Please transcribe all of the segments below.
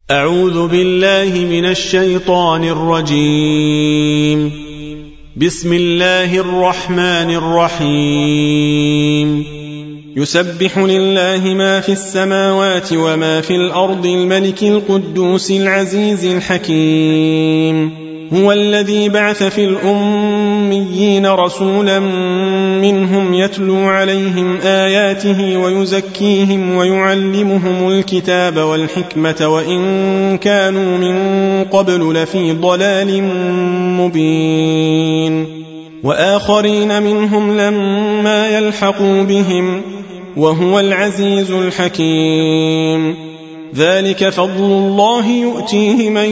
أعوذ بالله من الشيطان الرجيم. بسم الله الرحمن الرحيم. يسبح لله ما في السماوات وما في الأرض الملك القدوس العزيز الحكيم. هو الذي بعث في الأميين رسولا منهم يتلو عليهم آياته ويزكيهم ويعلمهم الكتاب والحكمة وإن كانوا من قبل لفي ضلال مبين. وآخرين منهم لما يلحقوا بهم وهو العزيز الحكيم. ذلك فضل الله يؤتيه من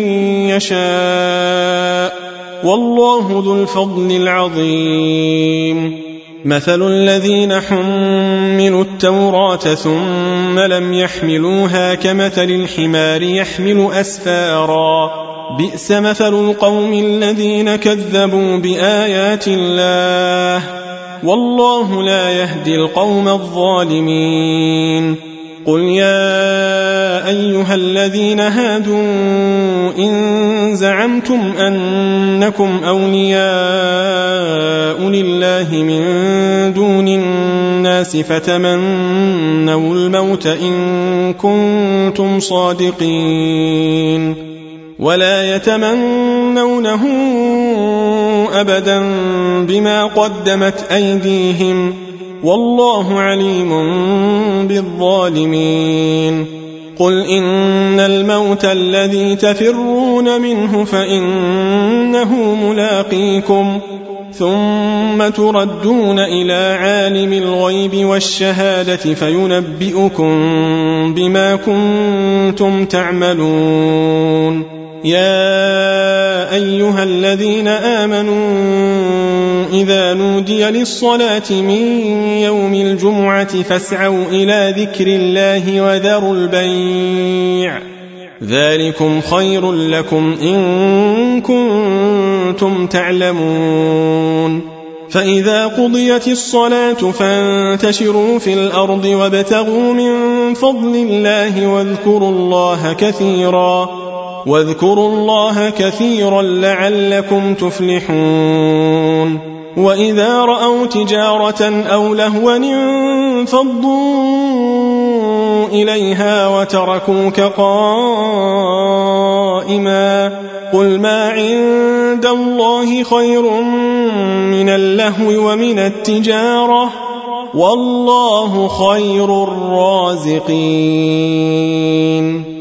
يشاء والله ذو الفضل العظيم. مثل الذين حملوا التوراة ثم لم يحملوها كمثل الحمار يحمل أسفارا بئس مثل القوم الذين كذبوا بآيات الله والله لا يهدي القوم الظالمين. قل يا أيها الذين هادوا إن زعمتم أنكم أولياء لله من دون الناس فتمنوا الموت إن كنتم صادقين ولا يتمنونه أبدا بما قدمت أيديهم والله عليم بالظالمين. قل إن الموت الذي تفرون منه فإنه ملاقيكم ثم تردون إلى عالم الغيب والشهادة فينبئكم بما كنتم تعملون. يا أيها الذين آمنوا إذا نودي للصلاة من يوم الجمعة فاسعوا إلى ذكر الله وذروا البيع ذلكم خير لكم إن كنتم تعلمون. فإذا قضيت الصلاة فانتشروا في الأرض وابتغوا من فضل الله واذكروا الله كثيرا لعلكم تفلحون. وإذا رأوا تجارة أو لهوا انفضوا إليها وتركوك قائما قل ما عند الله خير من اللهو ومن التجارة والله خير الرازقين.